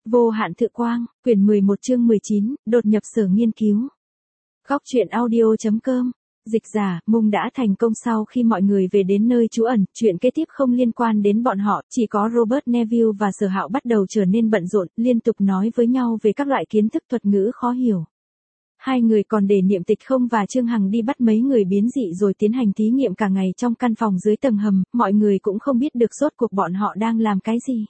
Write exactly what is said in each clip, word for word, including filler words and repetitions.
Vô hạn thực quang, quyển mười một chương mười chín, đột nhập sở nghiên cứu. Góc truyện audio chấm com. Dịch giả, Mung đã thành công sau khi mọi người về đến nơi trú ẩn, chuyện kế tiếp không liên quan đến bọn họ, chỉ có Robert Neville và Sở Hạo bắt đầu trở nên bận rộn, liên tục nói với nhau về các loại kiến thức thuật ngữ khó hiểu. Hai người còn để Niệm Tịch không và Trương Hằng đi bắt mấy người biến dị rồi tiến hành thí nghiệm cả ngày trong căn phòng dưới tầng hầm, mọi người cũng không biết được rốt cuộc bọn họ đang làm cái gì.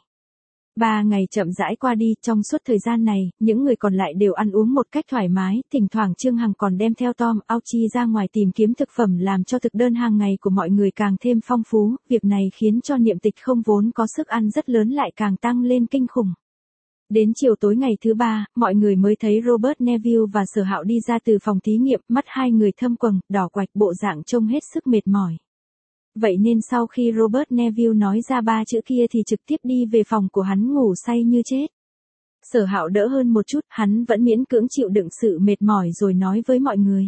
Ba ngày chậm rãi qua đi, trong suốt thời gian này, những người còn lại đều ăn uống một cách thoải mái, thỉnh thoảng Trương Hằng còn đem theo Tom, Archie ra ngoài tìm kiếm thực phẩm làm cho thực đơn hàng ngày của mọi người càng thêm phong phú, việc này khiến cho Niệm Tịch không vốn có sức ăn rất lớn lại càng tăng lên kinh khủng. Đến chiều tối ngày thứ ba, mọi người mới thấy Robert Neville và Sở Hạo đi ra từ phòng thí nghiệm, mắt hai người thâm quầng, đỏ quạch, bộ dạng trông hết sức mệt mỏi. Vậy nên sau khi Robert Neville nói ra ba chữ kia thì trực tiếp đi về phòng của hắn ngủ say như chết. Sở Hạo đỡ hơn một chút, hắn vẫn miễn cưỡng chịu đựng sự mệt mỏi rồi nói với mọi người.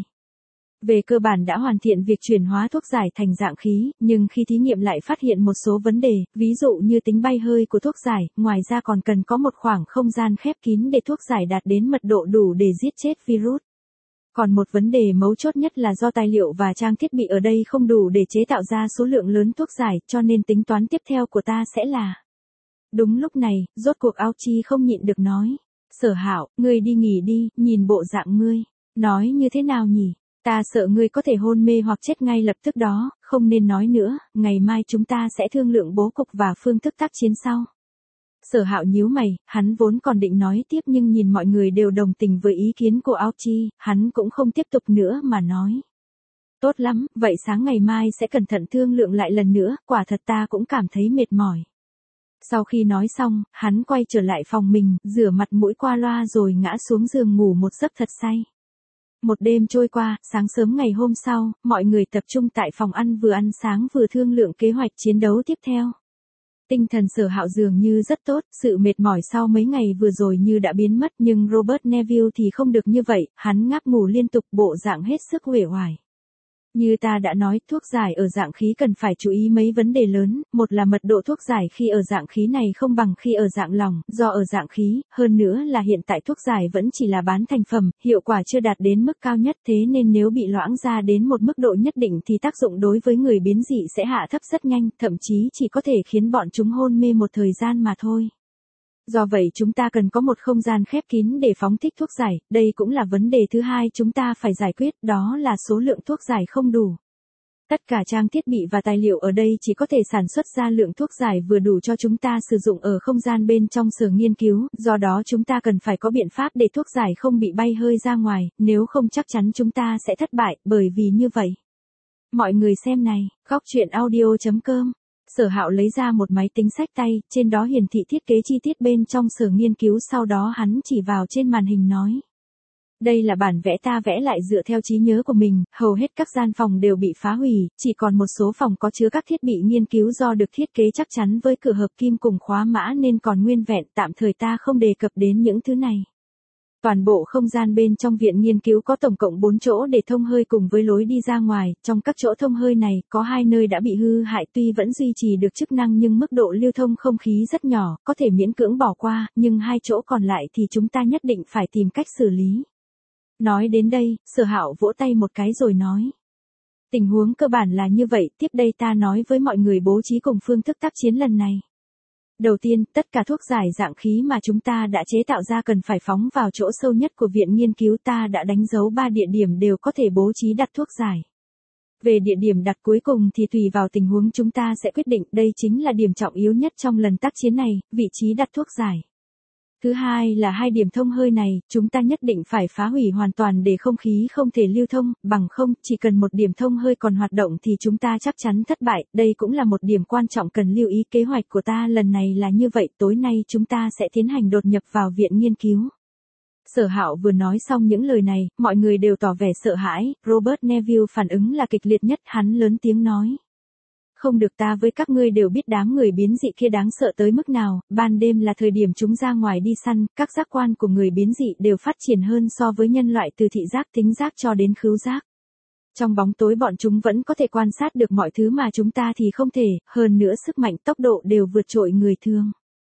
Về cơ bản đã hoàn thiện việc chuyển hóa thuốc giải thành dạng khí, nhưng khi thí nghiệm lại phát hiện một số vấn đề, ví dụ như tính bay hơi của thuốc giải, ngoài ra còn cần có một khoảng không gian khép kín để thuốc giải đạt đến mật độ đủ để giết chết virus. Còn một vấn đề mấu chốt nhất là do tài liệu và trang thiết bị ở đây không đủ để chế tạo ra số lượng lớn thuốc giải, cho nên tính toán tiếp theo của ta sẽ là... Đúng lúc này, rốt cuộc Archie không nhịn được nói. Sở Hạo, ngươi đi nghỉ đi, nhìn bộ dạng ngươi. Nói như thế nào nhỉ? Ta sợ ngươi có thể hôn mê hoặc chết ngay lập tức đó, không nên nói nữa, ngày mai chúng ta sẽ thương lượng bố cục và phương thức tác chiến sau. Sở Hạo nhíu mày, hắn vốn còn định nói tiếp nhưng nhìn mọi người đều đồng tình với ý kiến của Archie, hắn cũng không tiếp tục nữa mà nói. Tốt lắm, vậy sáng ngày mai sẽ cẩn thận thương lượng lại lần nữa, quả thật ta cũng cảm thấy mệt mỏi. Sau khi nói xong, hắn quay trở lại phòng mình, rửa mặt mũi qua loa rồi ngã xuống giường ngủ một giấc thật say. Một đêm trôi qua, sáng sớm ngày hôm sau, mọi người tập trung tại phòng ăn vừa ăn sáng vừa thương lượng kế hoạch chiến đấu tiếp theo. Tinh thần Sở Hạo dường như rất tốt, sự mệt mỏi sau mấy ngày vừa rồi như đã biến mất nhưng Robert Neville thì không được như vậy, hắn ngáp ngủ liên tục bộ dạng hết sức uể oải. Như ta đã nói, thuốc giải ở dạng khí cần phải chú ý mấy vấn đề lớn, một là mật độ thuốc giải khi ở dạng khí này không bằng khi ở dạng lỏng, do ở dạng khí, hơn nữa là hiện tại thuốc giải vẫn chỉ là bán thành phẩm, hiệu quả chưa đạt đến mức cao nhất thế nên nếu bị loãng ra đến một mức độ nhất định thì tác dụng đối với người biến dị sẽ hạ thấp rất nhanh, thậm chí chỉ có thể khiến bọn chúng hôn mê một thời gian mà thôi. Do vậy chúng ta cần có một không gian khép kín để phóng thích thuốc giải, đây cũng là vấn đề thứ hai chúng ta phải giải quyết, đó là số lượng thuốc giải không đủ. Tất cả trang thiết bị và tài liệu ở đây chỉ có thể sản xuất ra lượng thuốc giải vừa đủ cho chúng ta sử dụng ở không gian bên trong sở nghiên cứu, do đó chúng ta cần phải có biện pháp để thuốc giải không bị bay hơi ra ngoài, nếu không chắc chắn chúng ta sẽ thất bại, bởi vì như vậy. Mọi người xem này, góc truyện audio chấm com. Sở Hạo lấy ra một máy tính xách tay, trên đó hiển thị thiết kế chi tiết bên trong sở nghiên cứu, sau đó hắn chỉ vào trên màn hình nói. Đây là bản vẽ ta vẽ lại dựa theo trí nhớ của mình, hầu hết các gian phòng đều bị phá hủy, chỉ còn một số phòng có chứa các thiết bị nghiên cứu do được thiết kế chắc chắn với cửa hợp kim cùng khóa mã nên còn nguyên vẹn, tạm thời ta không đề cập đến những thứ này. Toàn bộ không gian bên trong viện nghiên cứu có tổng cộng bốn chỗ để thông hơi cùng với lối đi ra ngoài, trong các chỗ thông hơi này, có hai nơi đã bị hư hại tuy vẫn duy trì được chức năng nhưng mức độ lưu thông không khí rất nhỏ, có thể miễn cưỡng bỏ qua, nhưng hai chỗ còn lại thì chúng ta nhất định phải tìm cách xử lý. Nói đến đây, Sở Hạo vỗ tay một cái rồi nói. Tình huống cơ bản là như vậy, tiếp đây ta nói với mọi người bố trí cùng phương thức tác chiến lần này. Đầu tiên, tất cả thuốc giải dạng khí mà chúng ta đã chế tạo ra cần phải phóng vào chỗ sâu nhất của viện nghiên cứu, ta đã đánh dấu ba địa điểm đều có thể bố trí đặt thuốc giải. Về địa điểm đặt cuối cùng thì tùy vào tình huống chúng ta sẽ quyết định, đây chính là điểm trọng yếu nhất trong lần tác chiến này, vị trí đặt thuốc giải. Thứ hai là hai điểm thông hơi này, chúng ta nhất định phải phá hủy hoàn toàn để không khí không thể lưu thông, bằng không, chỉ cần một điểm thông hơi còn hoạt động thì chúng ta chắc chắn thất bại, đây cũng là một điểm quan trọng cần lưu ý. Kế hoạch của ta lần này là như vậy, tối nay chúng ta sẽ tiến hành đột nhập vào viện nghiên cứu. Sở Hạo vừa nói xong những lời này, mọi người đều tỏ vẻ sợ hãi, Robert Neville phản ứng là kịch liệt nhất, hắn lớn tiếng nói. Không được, ta với các ngươi đều biết đám người biến dị kia đáng sợ tới mức nào, ban đêm là thời điểm chúng ra ngoài đi săn, các giác quan của người biến dị đều phát triển hơn so với nhân loại từ thị giác, thính giác cho đến khứu giác. Trong bóng tối bọn chúng vẫn có thể quan sát được mọi thứ mà chúng ta thì không thể, hơn nữa sức mạnh tốc độ đều vượt trội người thường.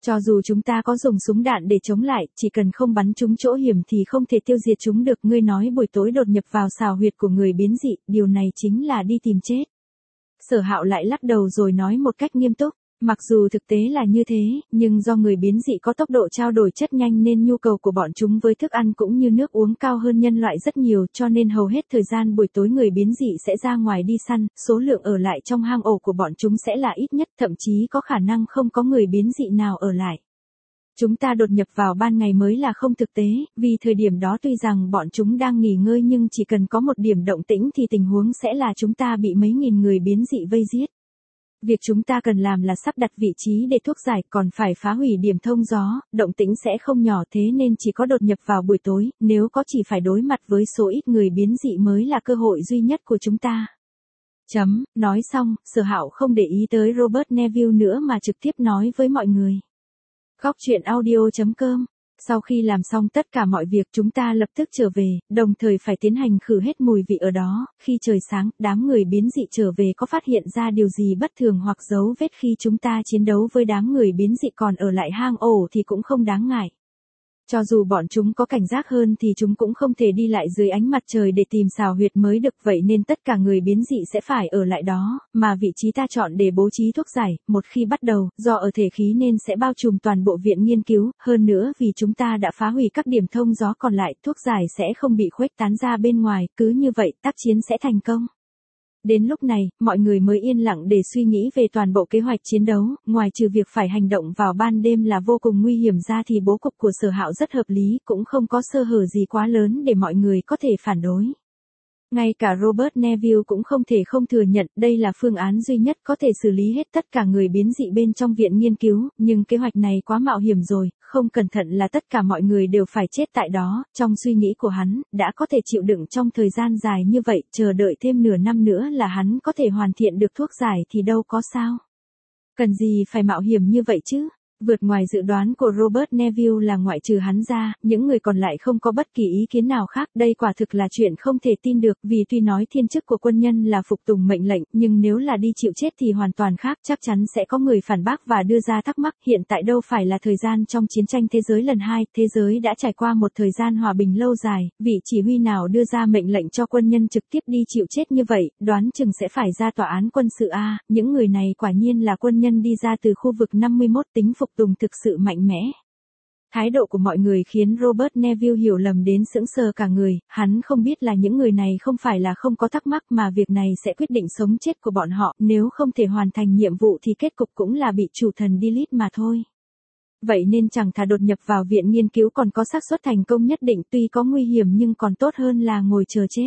Cho dù chúng ta có dùng súng đạn để chống lại, chỉ cần không bắn trúng chỗ hiểm thì không thể tiêu diệt chúng được. Ngươi nói buổi tối đột nhập vào xào huyệt của người biến dị, điều này chính là đi tìm chết. Sở Hạo lại lắc đầu rồi nói một cách nghiêm túc. Mặc dù thực tế là như thế, nhưng do người biến dị có tốc độ trao đổi chất nhanh nên nhu cầu của bọn chúng với thức ăn cũng như nước uống cao hơn nhân loại rất nhiều, cho nên hầu hết thời gian buổi tối người biến dị sẽ ra ngoài đi săn, số lượng ở lại trong hang ổ của bọn chúng sẽ là ít nhất, thậm chí có khả năng không có người biến dị nào ở lại. Chúng ta đột nhập vào ban ngày mới là không thực tế, vì thời điểm đó tuy rằng bọn chúng đang nghỉ ngơi nhưng chỉ cần có một điểm động tĩnh thì tình huống sẽ là chúng ta bị mấy nghìn người biến dị vây giết. Việc chúng ta cần làm là sắp đặt vị trí để thuốc giải, còn phải phá hủy điểm thông gió, động tĩnh sẽ không nhỏ, thế nên chỉ có đột nhập vào buổi tối, nếu có chỉ phải đối mặt với số ít người biến dị mới là cơ hội duy nhất của chúng ta. Chấm, nói xong, Sở Hạo không để ý tới Robert Neville nữa mà trực tiếp nói với mọi người. Góc truyện audio chấm com. Sau khi làm xong tất cả mọi việc chúng ta lập tức trở về, đồng thời phải tiến hành khử hết mùi vị ở đó. Khi trời sáng, đám người biến dị trở về có phát hiện ra điều gì bất thường hoặc dấu vết khi chúng ta chiến đấu với đám người biến dị còn ở lại hang ổ thì cũng không đáng ngại. Cho dù bọn chúng có cảnh giác hơn thì chúng cũng không thể đi lại dưới ánh mặt trời để tìm xào huyệt mới được, vậy nên tất cả người biến dị sẽ phải ở lại đó, mà vị trí ta chọn để bố trí thuốc giải, một khi bắt đầu, do ở thể khí nên sẽ bao trùm toàn bộ viện nghiên cứu, hơn nữa vì chúng ta đã phá hủy các điểm thông gió còn lại, thuốc giải sẽ không bị khuếch tán ra bên ngoài, cứ như vậy tác chiến sẽ thành công. Đến lúc này, mọi người mới yên lặng để suy nghĩ về toàn bộ kế hoạch chiến đấu, ngoài trừ việc phải hành động vào ban đêm là vô cùng nguy hiểm ra thì bố cục của Sở Hạo rất hợp lý, cũng không có sơ hở gì quá lớn để mọi người có thể phản đối. Ngay cả Robert Neville cũng không thể không thừa nhận đây là phương án duy nhất có thể xử lý hết tất cả người biến dị bên trong viện nghiên cứu, nhưng kế hoạch này quá mạo hiểm rồi, không cẩn thận là tất cả mọi người đều phải chết tại đó. Trong suy nghĩ của hắn, đã có thể chịu đựng trong thời gian dài như vậy, chờ đợi thêm nửa năm nữa là hắn có thể hoàn thiện được thuốc giải thì đâu có sao. Cần gì phải mạo hiểm như vậy chứ? Vượt ngoài dự đoán của Robert Neville là ngoại trừ hắn ra, những người còn lại không có bất kỳ ý kiến nào khác. Đây quả thực là chuyện không thể tin được, vì tuy nói thiên chức của quân nhân là phục tùng mệnh lệnh, nhưng nếu là đi chịu chết thì hoàn toàn khác, chắc chắn sẽ có người phản bác và đưa ra thắc mắc. Hiện tại đâu phải là thời gian trong chiến tranh thế giới lần hai, thế giới đã trải qua một thời gian hòa bình lâu dài, vị chỉ huy nào đưa ra mệnh lệnh cho quân nhân trực tiếp đi chịu chết như vậy, đoán chừng sẽ phải ra tòa án quân sự a. Những người này quả nhiên là quân nhân đi ra từ khu vực năm mươi mốt, tính phục tùng thực sự mạnh mẽ. Thái độ của mọi người khiến Robert Neville hiểu lầm đến sững sờ cả người, hắn không biết là những người này không phải là không có thắc mắc mà việc này sẽ quyết định sống chết của bọn họ, nếu không thể hoàn thành nhiệm vụ thì kết cục cũng là bị chủ thần delete mà thôi. Vậy nên chẳng thà đột nhập vào viện nghiên cứu còn có xác suất thành công nhất định, tuy có nguy hiểm nhưng còn tốt hơn là ngồi chờ chết.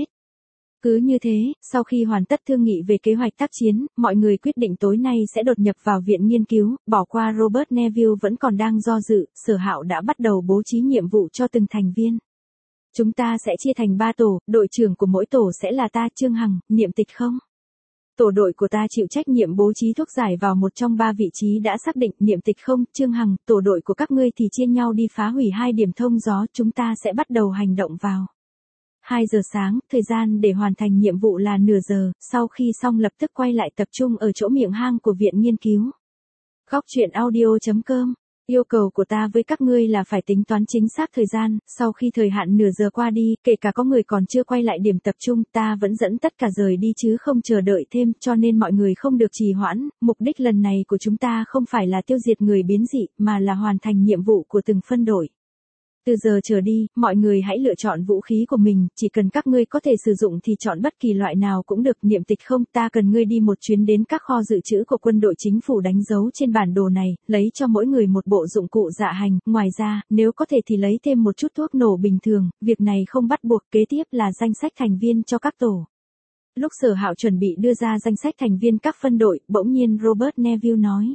Cứ như thế, sau khi hoàn tất thương nghị về kế hoạch tác chiến, mọi người quyết định tối nay sẽ đột nhập vào viện nghiên cứu, bỏ qua Robert Neville vẫn còn đang do dự. Sở Hạo đã bắt đầu bố trí nhiệm vụ cho từng thành viên. Chúng ta sẽ chia thành ba tổ, đội trưởng của mỗi tổ sẽ là ta, Trương Hằng, Niệm Tịch không? Tổ đội của ta chịu trách nhiệm bố trí thuốc giải vào một trong ba vị trí đã xác định, Niệm Tịch không, Trương Hằng, tổ đội của các ngươi thì chia nhau đi phá hủy hai điểm thông gió, chúng ta sẽ bắt đầu hành động vào hai giờ sáng, thời gian để hoàn thành nhiệm vụ là nửa giờ, sau khi xong lập tức quay lại tập trung ở chỗ miệng hang của viện nghiên cứu. Góc truyện audio chấm com. Yêu cầu của ta với các ngươi là phải tính toán chính xác thời gian, sau khi thời hạn nửa giờ qua đi, kể cả có người còn chưa quay lại điểm tập trung, ta vẫn dẫn tất cả rời đi chứ không chờ đợi thêm, cho nên mọi người không được trì hoãn. Mục đích lần này của chúng ta không phải là tiêu diệt người biến dị, mà là hoàn thành nhiệm vụ của từng phân đội. Từ giờ trở đi, mọi người hãy lựa chọn vũ khí của mình, chỉ cần các ngươi có thể sử dụng thì chọn bất kỳ loại nào cũng được. Niệm Tịch không, ta cần ngươi đi một chuyến đến các kho dự trữ của quân đội chính phủ đánh dấu trên bản đồ này, lấy cho mỗi người một bộ dụng cụ dạ hành, ngoài ra, nếu có thể thì lấy thêm một chút thuốc nổ bình thường, việc này không bắt buộc. Kế tiếp là danh sách thành viên cho các tổ. Lúc Sở Hạo chuẩn bị đưa ra danh sách thành viên các phân đội, bỗng nhiên Robert Neville nói.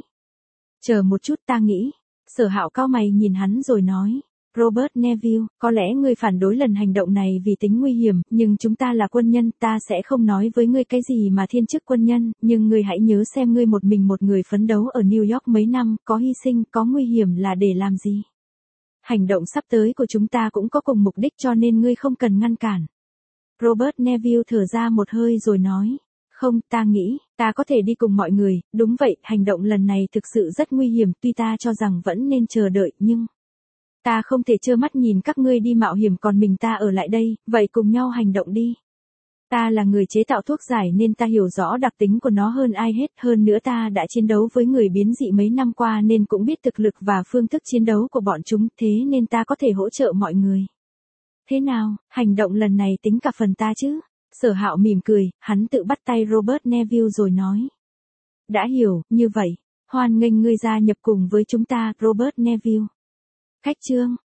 Chờ một chút, ta nghĩ. Sở Hạo cau mày nhìn hắn rồi nói. Robert Neville, có lẽ ngươi phản đối lần hành động này vì tính nguy hiểm, nhưng chúng ta là quân nhân, ta sẽ không nói với ngươi cái gì mà thiên chức quân nhân, nhưng ngươi hãy nhớ xem ngươi một mình một người phấn đấu ở New York mấy năm, có hy sinh, có nguy hiểm là để làm gì. Hành động sắp tới của chúng ta cũng có cùng mục đích cho nên ngươi không cần ngăn cản. Robert Neville thở ra một hơi rồi nói. Không, ta nghĩ, ta có thể đi cùng mọi người, đúng vậy, hành động lần này thực sự rất nguy hiểm, tuy ta cho rằng vẫn nên chờ đợi, nhưng... Ta không thể trơ mắt nhìn các ngươi đi mạo hiểm còn mình ta ở lại đây, vậy cùng nhau hành động đi. Ta là người chế tạo thuốc giải nên ta hiểu rõ đặc tính của nó hơn ai hết, hơn nữa ta đã chiến đấu với người biến dị mấy năm qua nên cũng biết thực lực và phương thức chiến đấu của bọn chúng, thế nên ta có thể hỗ trợ mọi người. Thế nào, hành động lần này tính cả phần ta chứ? Sở Hạo mỉm cười, hắn tự bắt tay Robert Neville rồi nói. Đã hiểu, như vậy, hoan nghênh ngươi gia nhập cùng với chúng ta, Robert Neville. Khách trương,